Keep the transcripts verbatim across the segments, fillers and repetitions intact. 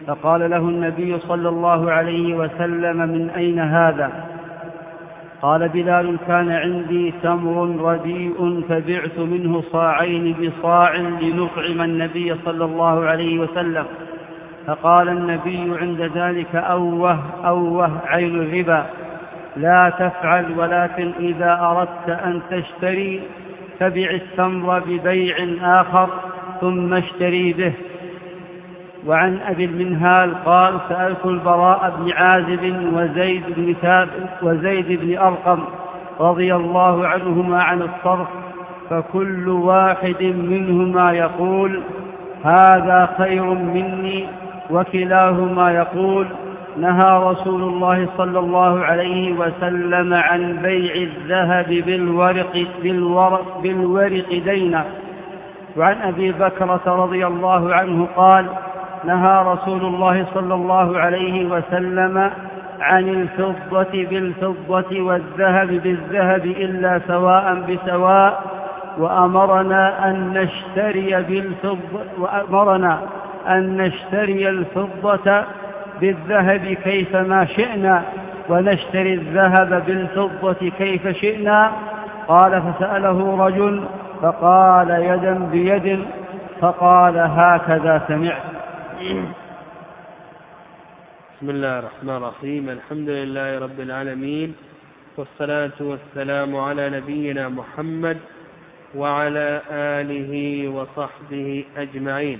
فقال له النبي صلى الله عليه وسلم: من أين هذا؟ قال بلال: كان عندي تمر رديء فبعت منه صاعين بصاع لنطعم النبي صلى الله عليه وسلم. فقال النبي عند ذلك: أوه أوه عين الربا، لا تفعل، ولكن إذا أردت أن تشتري فبع التمر ببيع آخر ثم اشتري به. وعن أبي المنهال قال: سألت البراء بن عازب وزيد بن ثابت وزيد بن أرقم رضي الله عنهما عن الصرف، فكل واحد منهما يقول: هذا خير مني، وكلاهما يقول: نهى رسول الله صلى الله عليه وسلم عن بيع الذهب بالورق, بالورق, بالورق دينا. وعن أبي بكرة رضي الله عنه قال: نهى رسول الله صلى الله عليه وسلم عن الفضة بالفضة والذهب بالذهب إلا سواء بسواء، وأمرنا أن نشتري بالفضة وأمرنا أن نشتري الفضة بالذهب كيفما شئنا، ونشتري الذهب بالفضة كيف شئنا. قال: فسأله رجل فقال: يدا بيد. فقال: هكذا سمعت. بسم الله الرحمن الرحيم. الحمد لله رب العالمين، والصلاة والسلام على نبينا محمد وعلى آله وصحبه أجمعين.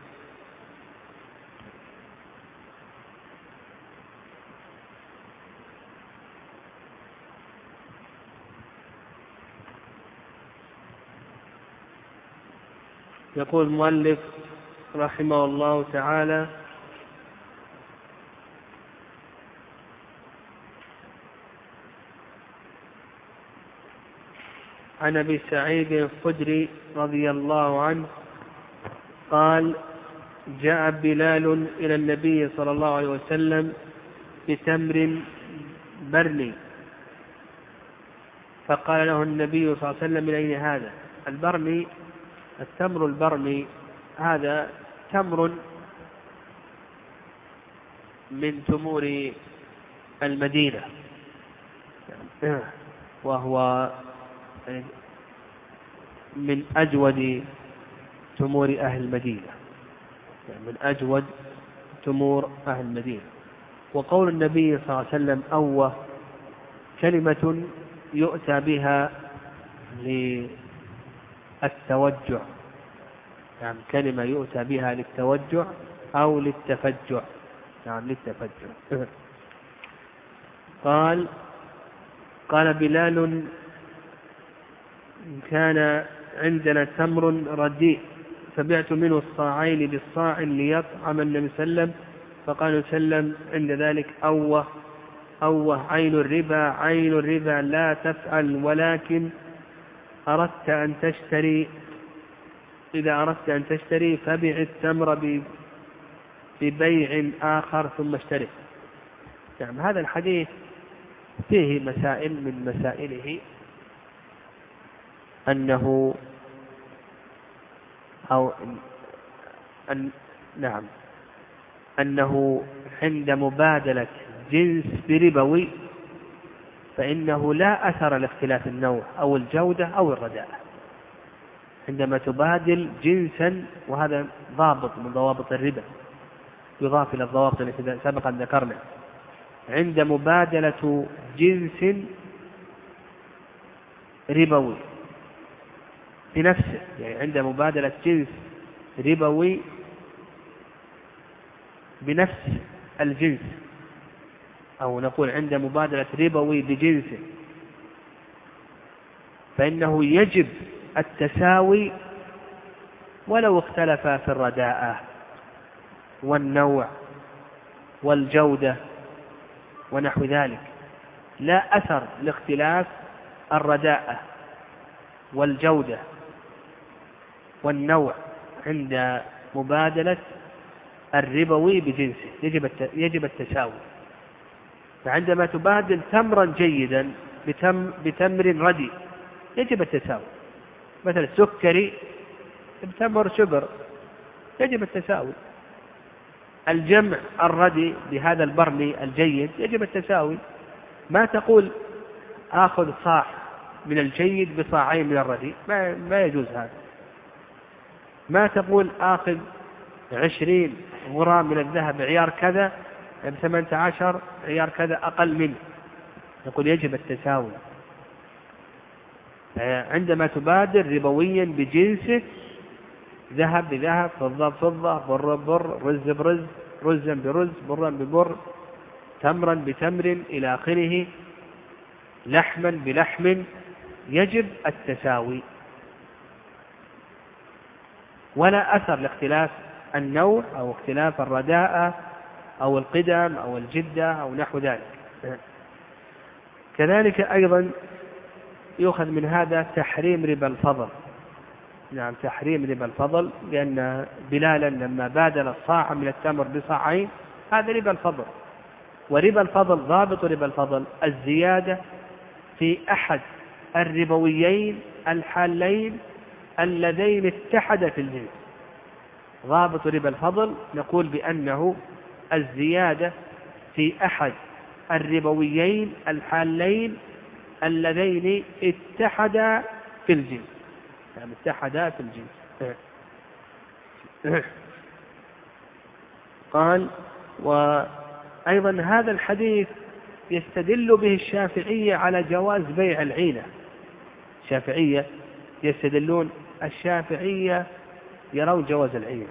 يقول المؤلف رحمه الله تعالى: عن أبي سعيد الخدري رضي الله عنه قال: جاء بلال إلى النبي صلى الله عليه وسلم بتمر برني، فقال له النبي صلى الله عليه وسلم: من أين هذا؟ البرني، التمر البرني هذا تمر من تمور المدينة، وهو من أجود تمور أهل المدينة، من أجود تمور أهل المدينة. وقول النبي صلى الله عليه وسلم أوه كلمة يؤتى بها للتوجع، يعني كلمة يؤتى بها للتوجع أو للتفجع، يعني للتفجع. قال قال بلال: كان عندنا تمر رديء فبعت منه الصاعين بالصاع ليطعم النبي صلى الله عليه وسلم. فقال صلى الله عليه وسلم عند ذلك: أوه أوه عين الربا، عين الربا، لا تفعل، ولكن أردت أن تشتري إذا أردت أن تشتري فبع التمر ببيع آخر ثم اشتري. يعني هذا الحديث فيه مسائل، من مسائله أنه أو أن نعم أنه عند مبادلة جنس بربوي فإنه لا أثر لاختلاف النوع أو الجودة أو الرداء. عندما تبادل جنسا، وهذا ضابط من ضوابط الربا يضاف إلى الضوابط التي سبقا ذكرنا، عند مبادلة جنس ربوي بنفسه، يعني عند مبادلة جنس ربوي بنفس الجنس، أو نقول عند مبادلة ربوي بجنسه، فإنه يجب التساوي ولو اختلف في الرداءة والنوع والجودة ونحو ذلك. لا أثر لاختلاف الرداءة والجودة والنوع عند مبادلة الربوي بجنسه، يجب يجب التساوي. فعندما تبادل تمرا جيدا بتم بتمر رديء يجب التساوي، مثل السكري بتمر شجر، يجب التساوي. الجمع الردي بهذا البرمي الجيد يجب التساوي. ما تقول آخذ صاع من الجيد بصاعين من الردي، ما, ما يجوز هذا. ما تقول آخذ عشرين غرام من الذهب عيار كذا بثمانية عشر عيار كذا أقل منه، نقول يجب التساوي. عندما تبادر ربويا بجنسه، ذهب بذهب، فضة بفضة، بر ببر، رز برز، رزا برز، برا ببر، تمرا بتمر إلى آخره، لحما بلحم، يجب التساوي ولا أثر لاختلاف النوع أو اختلاف الرداءة أو القدم أو الجدة أو نحو ذلك. كذلك أيضا يؤخذ من هذا تحريم ربا الفضل. نعم، تحريم ربا الفضل، لأن بلالا لما بادل الصاع من التمر بصاعين هذا ربا الفضل. وربا الفضل ضابط ربا الفضل الزيادة في أحد الربويين الحالين اللذين اتحدا في الجنس. ضابط ربا الفضل نقول بأنه الزيادة في أحد الربويين الحالين اللذين اتحدا في الجنس، يعني اتحدا في الجنس. قال: وأيضا هذا الحديث يستدل به الشافعية على جواز بيع العينة. الشافعية يستدلون، الشافعية يرون جواز العينة،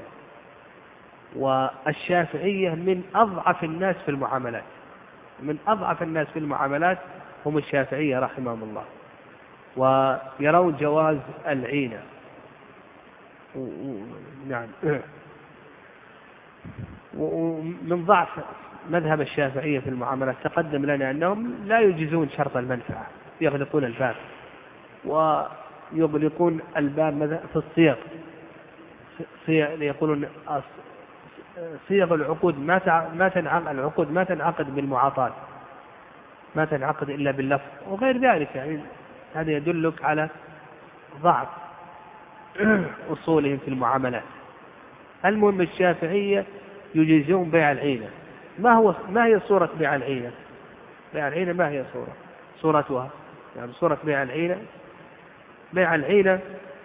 والشافعية من أضعف الناس في المعاملات، من أضعف الناس في المعاملات هم الشافعية رحمهم الله، ويرون جواز العينة. نعم. ومن ضعف مذهب الشافعية في المعاملات تقدم لنا أنهم لا يجيزون شرط المنفعة، يغلقون الباب ويغلقون الباب في الصيغ، يقولون صيغ العقود ما ما تنعقد العقود ما تنعقد بالمعاطاة، ما تنعقد إلا باللفظ وغير ذلك. يعني هذا يدلك على ضعف أصولهم في المعاملات. المهم الشافعية يجيزون بيع العينة. ما هو ما هي صورة بيع العينة؟ بيع العينة ما هي صورة صورتها؟ يعني صورة بيع العينة، بيع العينة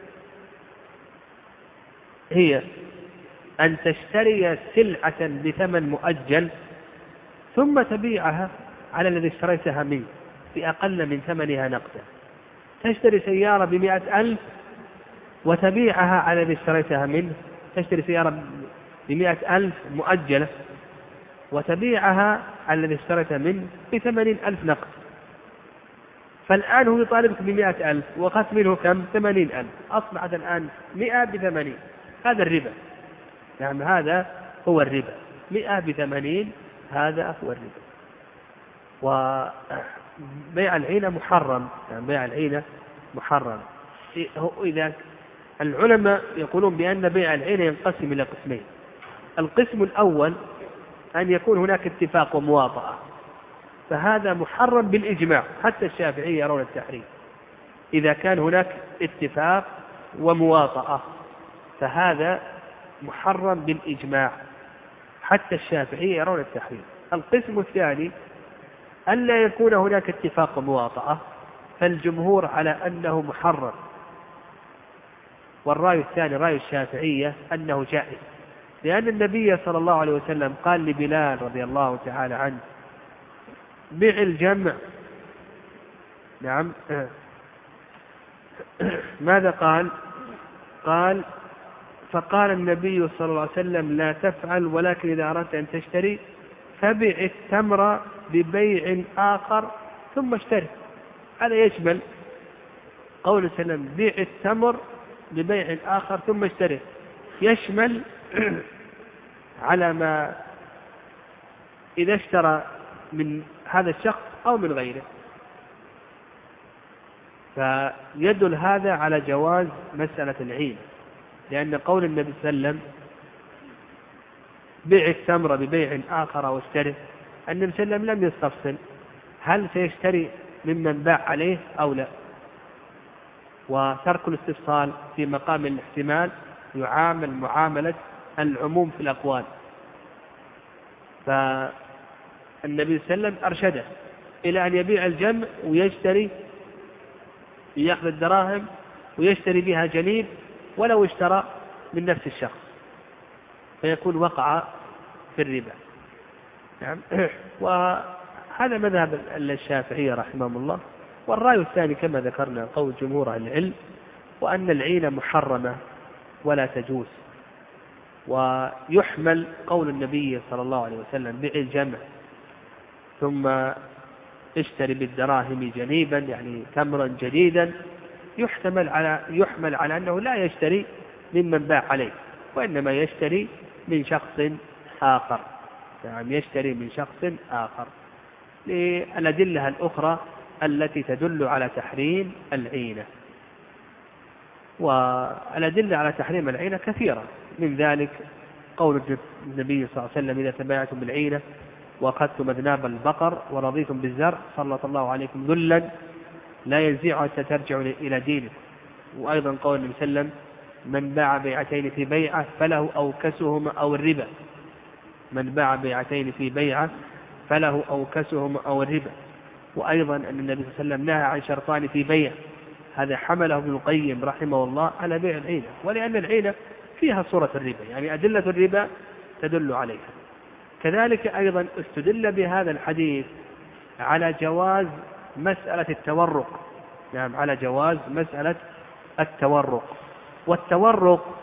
هي أن تشتري سلعة بثمن مؤجل ثم تبيعها على الذي اشتريتها منه بأقل من ثمنها نقدا. تشتري سيارة بمئة ألف وتبيعها على الذي اشتريتها منه، تشتري سيارة بمئة ألف مؤجلة وتبيعها على الذي اشتريتها منه بثمانين ألف نقد. فالآن هو يطالبك بمئة ألف وأخذت منه كم؟ ثمانين ألف، أصبحت الآن مئة بثمانين. هذا الربا. يعني هذا هو الربا، مئة بثمانين، هذا هو الربا. وبيع العينة محرم، يعني بيع العينة محرم. إذا العلماء يقولون بأن بيع العينة ينقسم إلى قسمين. القسم الأول أن يكون هناك اتفاق ومواطأة، فهذا محرم بالإجماع، حتى الشافعية يرون التحريم. إذا كان هناك اتفاق ومواطأة فهذا محرم بالإجماع، حتى الشافعية يرون التحريم. القسم الثاني أن لا يكون هناك اتفاق ومواطأة، فالجمهور على أنه محرم، والرأي الثاني رأي الشافعية أنه جائز، لأن النبي صلى الله عليه وسلم قال لبلال رضي الله تعالى عنه: بيع الجمع. نعم. ماذا قال؟ قال: فقال النبي صلى الله عليه وسلم: لا تفعل، ولكن إذا أردت أن تشتري فبيع التمر ببيع آخر ثم اشتري. هذا يشمل قول وسلم بيع التمر ببيع آخر ثم اشتري، يشمل على ما إذا اشترى من هذا الشخص أو من غيره. فيدل هذا على جواز مسألة العين، لأن قول النبي صلى الله عليه وسلم بيع التمر ببيع آخر أو اشتري، النبي صلى الله عليه وسلم لم يستفصل هل سيشتري ممن باع عليه أو لا. وترك الاستفصال في مقام الاحتمال يعامل معاملة العموم في الأقوال، فالنبي صلى الله عليه وسلم أرشده إلى أن يبيع الجمع ويشتري، يأخذ الدراهم ويشتري بها جنيب ولو اشترى من نفس الشخص، فيكون وقع في الربا. نعم. وهذا مذهب الشافعية رحمه الله. والرأي الثاني كما ذكرنا قول جمهور أهل العلم، وأن العينة محرمة ولا تجوز. ويحمل قول النبي صلى الله عليه وسلم بيع الجمع ثم اشتري بالدراهم جنيبا يعني تمرا جديدا، يحتمل على يحمل على أنه لا يشتري ممن باع عليه، وإنما يشتري من شخص آخر، يعني يشتري من شخص آخر، للأدلة الأخرى التي تدل على تحريم العينة. والأدلة على تحريم العينة كثيرة، من ذلك قول النبي صلى الله عليه وسلم: إذا تبايعتم بالعينة وأخذتم أذناب البقر ورضيتم بالزرع سلط الله عليكم ذلا لا ينزعه حتى ترجعوا إلى دينكم. وأيضا قول النبي صلى الله عليه وسلم: من باع بيعتين في بيعة فله أوكسهما أو الربا. من باع بيعتين في بيعة فله أوكسهما أو الربا. وأيضا أن النبي صلى الله عليه وسلم نهى عن شرطان في بيع، هذا حمله ابن القيم رحمه الله على بيع العينة، ولأن العينة فيها صورة الربا، يعني أدلة الربا تدل عليها. كذلك أيضا استدل بهذا الحديث على جواز مسألة التورق، نعم على جواز مسألة التورق. والتورق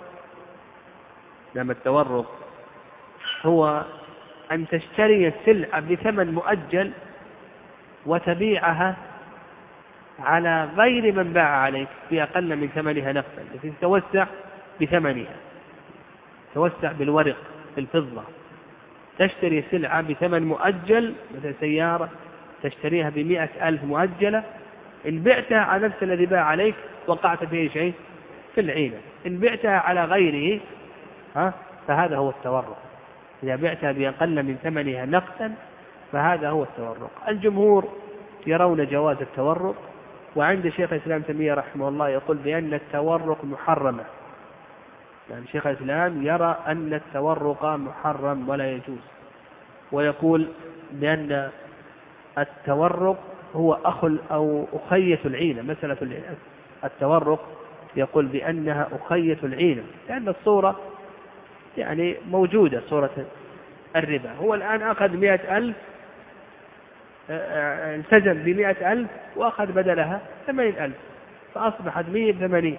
نعم التورق هو أن تشتري السلعة بثمن مؤجل وتبيعها على غير من باع عليك بأقل من ثمنها نقدا، التي تتوسع بثمنها، توسع بالورق بالفضة. تشتري سلعة بثمن مؤجل، مثل سيارة تشتريها بمئة ألف مؤجلة، إن بعتها على نفس الذي باع عليك وقعت فيه شيء في العينة. إن بعتها على غيره ها فهذا هو التورق. إذا بعتها بأقل من ثمنها نقدا فهذا هو التورق. الجمهور يرون جواز التورق، وعند شيخ الإسلام تيمية رحمه الله يقول بأن التورق محرمة، يعني شيخ الإسلام يرى أن التورق محرم ولا يجوز، ويقول بأن التورق هو أخ أو أخية العينة. مسألة التورق يقول بأنها أخية العينة، لأن الصورة يعني موجودة، صورة الربا. هو الآن أخذ مئة ألف، التزم بمئة ألف وأخذ بدلها ثمانين ألف، فأصبحت مئة ثمانين.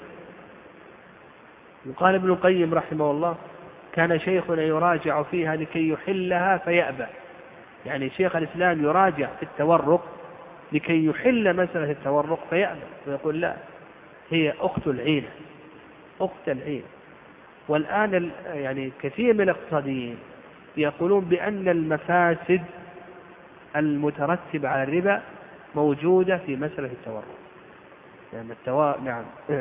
وقال ابن القيم رحمه الله: كان شيخنا يراجع فيها لكي يحلها فيأبى. يعني شيخ الإسلام يراجع في التورق لكي يحل مسألة التورق فيأبى، ويقول لا، هي أخت العينة، أخت العينة. والآن يعني كثير من الاقتصاديين يقولون بأن المفاسد المترتبة على الربا موجودة في مسألة التورق، يعني التوا... نعم.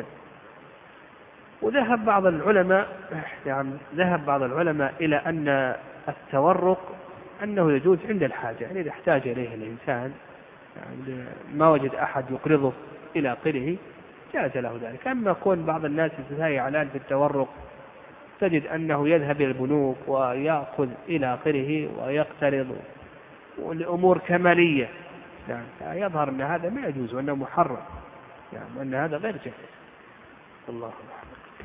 وذهب بعض العلماء يعني ذهب بعض العلماء إلى أن التورق أنه يجوز عند الحاجة، يعني إذا احتاج إليه الإنسان، يعني ما وجد أحد يقرضه إلى آخره جاز له ذلك. أما كون بعض الناس يتساهل الآن في التورق، تجد أنه يذهب إلى البنوك ويأخذ إلى آخره ويقترض والأمور كمالية، يعني يظهر أن هذا ما يجوز وأنه محرم، يعني أن هذا غير جائز. الله أكبر.